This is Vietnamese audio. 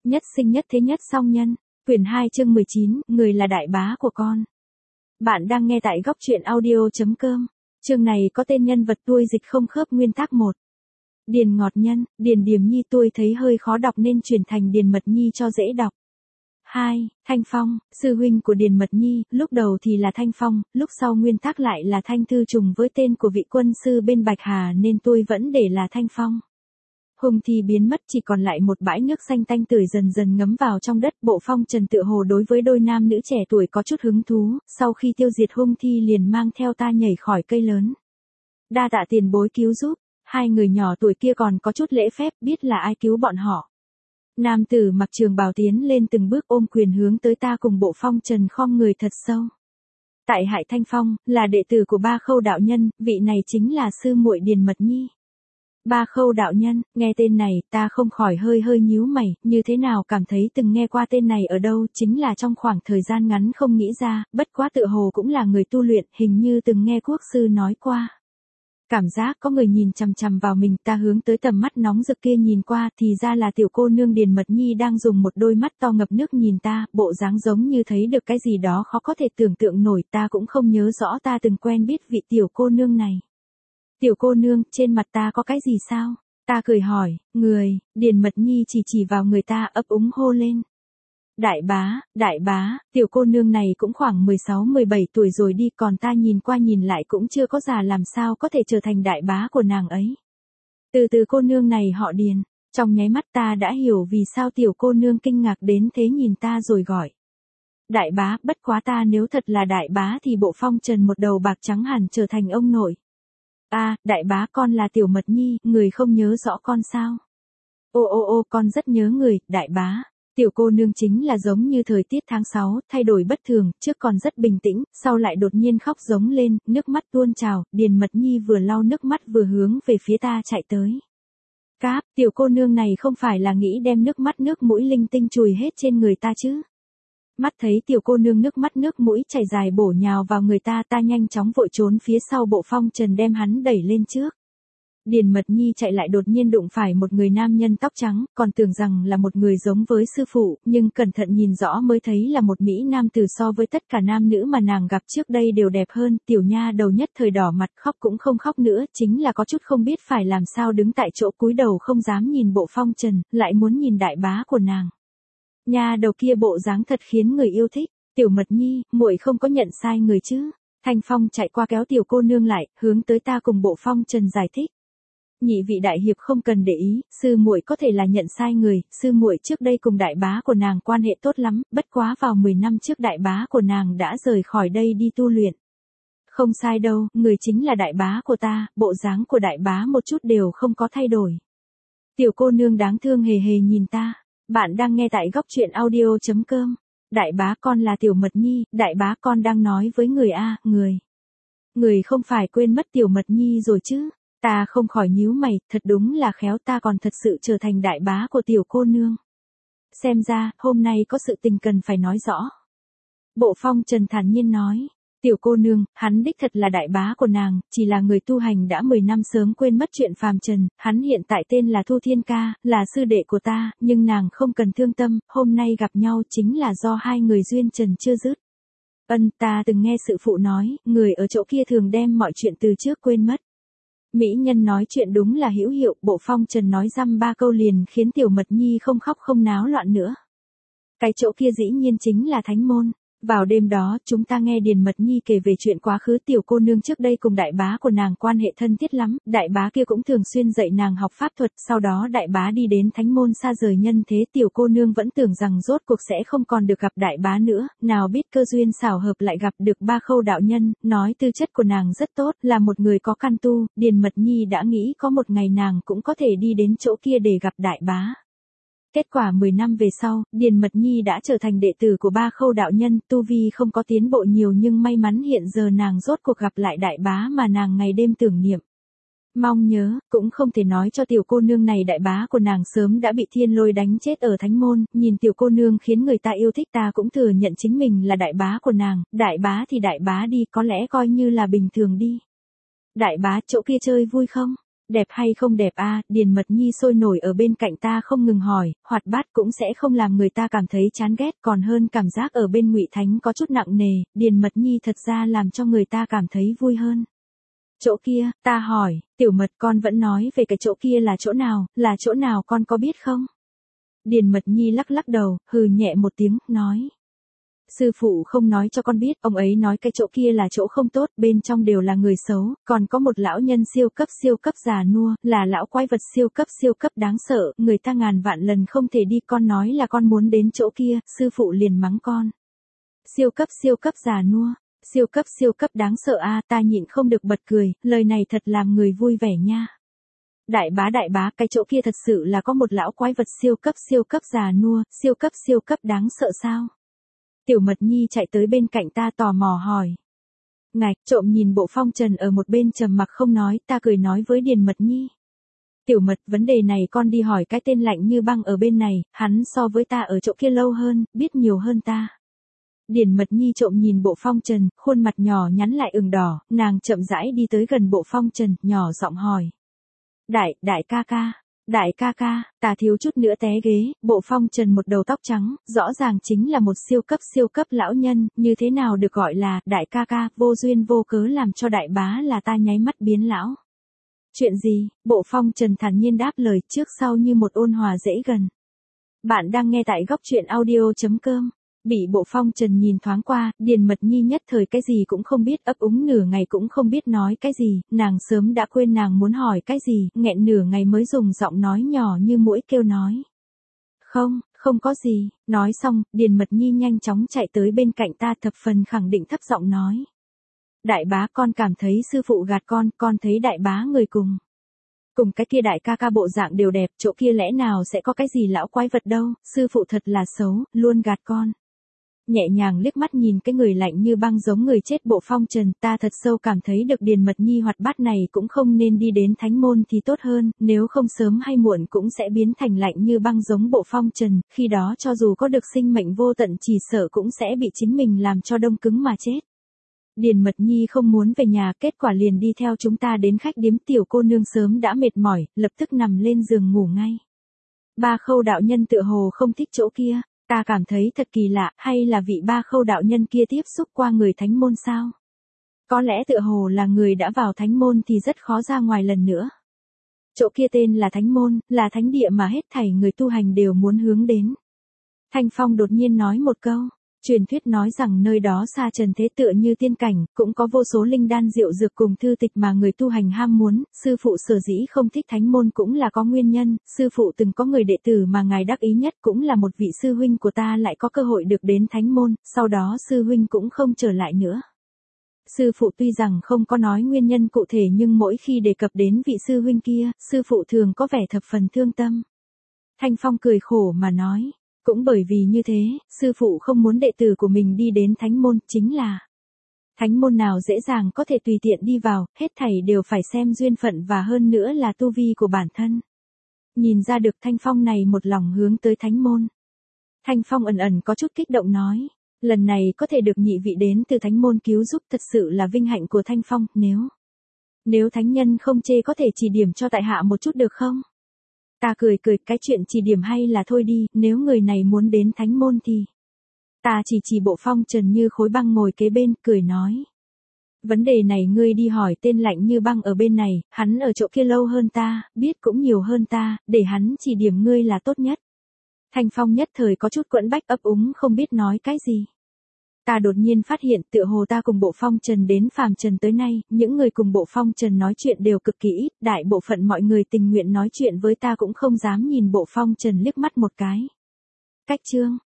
Nhất sinh nhất thế nhất song nhân. Quyển 2 chương 19, người là đại bá của con. Bạn đang nghe tại góc truyện audio.com. Chương này có tên nhân vật tuôi dịch không khớp nguyên tắc 1. Điền Ngọt Nhân, Điền Điềm Nhi tôi thấy hơi khó đọc nên chuyển thành Điền Mật Nhi cho dễ đọc. 2. Thanh Phong, sư huynh của Điền Mật Nhi, lúc đầu thì là Thanh Phong, lúc sau nguyên tắc lại là Thanh Thư trùng với tên của vị quân sư bên Bạch Hà nên tôi vẫn để là Thanh Phong. Hùng thi biến mất chỉ còn lại một bãi nước xanh tanh tưởi dần dần ngấm vào trong đất. Bộ phong trần tựa hồ đối với đôi nam nữ trẻ tuổi có chút hứng thú, sau khi tiêu diệt hung thi liền mang theo ta nhảy khỏi cây lớn. Đa tạ tiền bối cứu giúp, hai người nhỏ tuổi kia còn có chút lễ phép biết là ai cứu bọn họ. Nam tử mặc trường bào tiến lên từng bước ôm quyền hướng tới ta cùng bộ phong trần khom người thật sâu. Tại Hải Thanh Phong, là đệ tử của Ba Khâu đạo nhân, vị này chính là sư muội Điền Mật Nhi. Ba Khâu đạo nhân, nghe tên này, ta không khỏi hơi nhíu mày, như thế nào cảm thấy từng nghe qua tên này ở đâu, chính là trong khoảng thời gian ngắn không nghĩ ra, bất quá tựa hồ cũng là người tu luyện, hình như từng nghe quốc sư nói qua. Cảm giác có người nhìn chằm chằm vào mình, ta hướng tới tầm mắt nóng rực kia nhìn qua, thì ra là tiểu cô nương Điền Mật Nhi đang dùng một đôi mắt to ngập nước nhìn ta, bộ dáng giống như thấy được cái gì đó khó có thể tưởng tượng nổi, ta cũng không nhớ rõ ta từng quen biết vị tiểu cô nương này. Tiểu cô nương, trên mặt ta có cái gì sao? Ta cười hỏi, người, Điền Mật Nhi chỉ vào người ta ấp úng hô lên. Đại bá, tiểu cô nương này cũng khoảng 16-17 tuổi rồi đi, còn ta nhìn qua nhìn lại cũng chưa có già làm sao có thể trở thành đại bá của nàng ấy. Từ cô nương này họ Điền, trong nháy mắt ta đã hiểu vì sao tiểu cô nương kinh ngạc đến thế nhìn ta rồi gọi. Đại bá, bất quá ta nếu thật là đại bá thì bộ phong trần một đầu bạc trắng hẳn trở thành ông nội. Đại bá con là tiểu Mật Nhi, người không nhớ rõ con sao? Ô, con rất nhớ người, đại bá. Tiểu cô nương chính là giống như thời tiết tháng 6, thay đổi bất thường, trước còn rất bình tĩnh, sau lại đột nhiên khóc giống lên, nước mắt tuôn trào, Điền Mật Nhi vừa lau nước mắt vừa hướng về phía ta chạy tới. Cáp, tiểu cô nương này không phải là nghĩ đem nước mắt nước mũi linh tinh chùi hết trên người ta chứ? Mắt thấy tiểu cô nương nước mắt nước mũi chảy dài bổ nhào vào người ta, ta nhanh chóng vội trốn phía sau bộ phong trần đem hắn đẩy lên trước. Điền Mật Nhi chạy lại đột nhiên đụng phải một người nam nhân tóc trắng, còn tưởng rằng là một người giống với sư phụ, nhưng cẩn thận nhìn rõ mới thấy là một mỹ nam tử so với tất cả nam nữ mà nàng gặp trước đây đều đẹp hơn. Tiểu nha đầu nhất thời đỏ mặt, khóc cũng không khóc nữa, chính là có chút không biết phải làm sao, đứng tại chỗ cúi đầu không dám nhìn bộ phong trần, lại muốn nhìn đại bá của nàng. Nha đầu kia bộ dáng thật khiến người yêu thích. Tiểu Mật Nhi, muội không có nhận sai người chứ? Thanh Phong chạy qua kéo tiểu cô nương lại, hướng tới ta cùng bộ phong trần giải thích. Nhị vị đại hiệp không cần để ý, sư muội có thể là nhận sai người, sư muội trước đây cùng đại bá của nàng quan hệ tốt lắm, bất quá vào 10 năm trước đại bá của nàng đã rời khỏi đây đi tu luyện. Không sai đâu, người chính là đại bá của ta, bộ dáng của đại bá một chút đều không có thay đổi. Tiểu cô nương đáng thương hề nhìn ta. Bạn đang nghe tại góc truyện audio.com. Đại bá con là tiểu Mật Nhi, đại bá con đang nói với người người. Người không phải quên mất tiểu Mật Nhi rồi chứ? Ta không khỏi nhíu mày, thật đúng là khéo, ta còn thật sự trở thành đại bá của tiểu cô nương. Xem ra, hôm nay có sự tình cần phải nói rõ. Bộ phong trần thản nhiên nói. Tiểu cô nương, hắn đích thật là đại bá của nàng, chỉ là người tu hành đã 10 năm sớm quên mất chuyện phàm trần, hắn hiện tại tên là Thu Thiên Ca, là sư đệ của ta, nhưng nàng không cần thương tâm, hôm nay gặp nhau chính là do hai người duyên trần chưa dứt. Ta từng nghe sư phụ nói, người ở chỗ kia thường đem mọi chuyện từ trước quên mất. Mỹ nhân nói chuyện đúng là hữu hiệu, bộ phong trần nói dăm ba câu liền khiến tiểu Mật Nhi không khóc không náo loạn nữa. Cái chỗ kia dĩ nhiên chính là Thánh Môn. Vào đêm đó, chúng ta nghe Điền Mật Nhi kể về chuyện quá khứ tiểu cô nương trước đây cùng đại bá của nàng quan hệ thân thiết lắm, đại bá kia cũng thường xuyên dạy nàng học pháp thuật, sau đó đại bá đi đến Thánh Môn xa rời nhân thế, tiểu cô nương vẫn tưởng rằng rốt cuộc sẽ không còn được gặp đại bá nữa, nào biết cơ duyên xảo hợp lại gặp được Ba Khâu đạo nhân, nói tư chất của nàng rất tốt, là một người có căn tu, Điền Mật Nhi đã nghĩ có một ngày nàng cũng có thể đi đến chỗ kia để gặp đại bá. Kết quả 10 năm về sau, Điền Mật Nhi đã trở thành đệ tử của Ba Khâu đạo nhân, tu vi không có tiến bộ nhiều nhưng may mắn hiện giờ nàng rốt cuộc gặp lại đại bá mà nàng ngày đêm tưởng niệm. Mong nhớ, cũng không thể nói cho tiểu cô nương này đại bá của nàng sớm đã bị thiên lôi đánh chết ở Thánh Môn, nhìn tiểu cô nương khiến người ta yêu thích, ta cũng thừa nhận chính mình là đại bá của nàng, đại bá thì đại bá đi, có lẽ coi như là bình thường đi. Đại bá, chỗ kia chơi vui không? Đẹp hay không đẹp a? Điền Mật Nhi sôi nổi ở bên cạnh ta không ngừng hỏi, hoạt bát cũng sẽ không làm người ta cảm thấy chán ghét, còn hơn cảm giác ở bên Ngụy Thánh có chút nặng nề, Điền Mật Nhi thật ra làm cho người ta cảm thấy vui hơn. Chỗ kia, ta hỏi, Tiểu Mật con vẫn nói về cái chỗ kia là chỗ nào con có biết không? Điền Mật Nhi lắc lắc đầu, hừ nhẹ một tiếng, nói. Sư phụ không nói cho con biết, ông ấy nói cái chỗ kia là chỗ không tốt, bên trong đều là người xấu, còn có một lão nhân siêu cấp già nua, là lão quái vật siêu cấp đáng sợ, người ta ngàn vạn lần không thể đi, con nói là con muốn đến chỗ kia, sư phụ liền mắng con. Siêu cấp già nua, siêu cấp đáng sợ a, ta nhịn không được bật cười, lời này thật làm người vui vẻ nha. Đại bá, cái chỗ kia thật sự là có một lão quái vật siêu cấp già nua, siêu cấp đáng sợ sao? Tiểu Mật Nhi chạy tới bên cạnh ta tò mò hỏi. Ngạch, trộm nhìn Bộ Phong Trần ở một bên trầm mặc không nói, ta cười nói với Điền Mật Nhi. Tiểu Mật, vấn đề này con đi hỏi cái tên Lạnh Như Băng ở bên này, hắn so với ta ở chỗ kia lâu hơn, biết nhiều hơn ta. Điền Mật Nhi trộm nhìn Bộ Phong Trần, khuôn mặt nhỏ nhắn lại ửng đỏ, nàng chậm rãi đi tới gần Bộ Phong Trần, nhỏ giọng hỏi. Đại ca ca, ta thiếu chút nữa té ghế, Bộ Phong Trần một đầu tóc trắng, rõ ràng chính là một siêu cấp lão nhân, như thế nào được gọi là, đại ca, vô duyên vô cớ làm cho đại bá là ta nháy mắt biến lão. Chuyện gì? Bộ Phong Trần thản nhiên đáp lời trước sau như một ôn hòa dễ gần. Bạn đang nghe tại góc truyện audio.com. Bị Bộ Phong Trần nhìn thoáng qua, Điền Mật Nhi nhất thời cái gì cũng không biết, ấp úng nửa ngày cũng không biết nói cái gì, nàng sớm đã quên nàng muốn hỏi cái gì, nghẹn nửa ngày mới dùng giọng nói nhỏ như muỗi kêu nói. Không có gì, nói xong, Điền Mật Nhi nhanh chóng chạy tới bên cạnh ta thập phần khẳng định thấp giọng nói. Đại bá con cảm thấy sư phụ gạt con thấy đại bá người cùng cái kia đại ca bộ dạng đều đẹp, chỗ kia lẽ nào sẽ có cái gì lão quái vật đâu, sư phụ thật là xấu, luôn gạt con. Nhẹ nhàng liếc mắt nhìn cái người Lạnh Như Băng giống người chết Bộ Phong Trần, ta thật sâu cảm thấy được Điền Mật Nhi hoạt bát này cũng không nên đi đến thánh môn thì tốt hơn, nếu không sớm hay muộn cũng sẽ biến thành Lạnh Như Băng giống Bộ Phong Trần, khi đó cho dù có được sinh mệnh vô tận chỉ sợ cũng sẽ bị chính mình làm cho đông cứng mà chết. Điền Mật Nhi không muốn về nhà, kết quả liền đi theo chúng ta đến khách điếm, tiểu cô nương sớm đã mệt mỏi, lập tức nằm lên giường ngủ ngay. Ba Khâu đạo nhân tựa hồ không thích chỗ kia. Ta cảm thấy thật kỳ lạ, hay là vị Ba Khâu đạo nhân kia tiếp xúc qua người thánh môn sao? Có lẽ tựa hồ là người đã vào thánh môn thì rất khó ra ngoài lần nữa. Chỗ kia tên là thánh môn, là thánh địa mà hết thảy người tu hành đều muốn hướng đến. Thanh Phong đột nhiên nói một câu. Truyền thuyết nói rằng nơi đó xa trần thế tựa như tiên cảnh, cũng có vô số linh đan diệu dược cùng thư tịch mà người tu hành ham muốn, sư phụ sở dĩ không thích thánh môn cũng là có nguyên nhân, sư phụ từng có người đệ tử mà ngài đắc ý nhất cũng là một vị sư huynh của ta lại có cơ hội được đến thánh môn, sau đó sư huynh cũng không trở lại nữa. Sư phụ tuy rằng không có nói nguyên nhân cụ thể nhưng mỗi khi đề cập đến vị sư huynh kia, sư phụ thường có vẻ thập phần thương tâm. Thanh Phong cười khổ mà nói. Cũng bởi vì như thế, sư phụ không muốn đệ tử của mình đi đến thánh môn, chính là thánh môn nào dễ dàng có thể tùy tiện đi vào, hết thảy đều phải xem duyên phận và hơn nữa là tu vi của bản thân. Nhìn ra được Thanh Phong này một lòng hướng tới thánh môn. Thanh Phong ẩn có chút kích động nói, lần này có thể được nhị vị đến từ thánh môn cứu giúp thật sự là vinh hạnh của Thanh Phong, nếu thánh nhân không chê có thể chỉ điểm cho tại hạ một chút được không? Ta cười, cái chuyện chỉ điểm hay là thôi đi, nếu người này muốn đến thánh môn thì. Ta chỉ Bộ Phong Trần như khối băng ngồi kế bên, cười nói. Vấn đề này ngươi đi hỏi tên Lạnh Như Băng ở bên này, hắn ở chỗ kia lâu hơn ta, biết cũng nhiều hơn ta, để hắn chỉ điểm ngươi là tốt nhất. Thanh Phong nhất thời có chút quẫn bách ấp úng không biết nói cái gì. Ta đột nhiên phát hiện tựa hồ ta cùng Bộ Phong Trần đến phàm trần tới nay, những người cùng Bộ Phong Trần nói chuyện đều cực kỳ ít, đại bộ phận mọi người tình nguyện nói chuyện với ta cũng không dám nhìn Bộ Phong Trần liếc mắt một cái. Cách chương,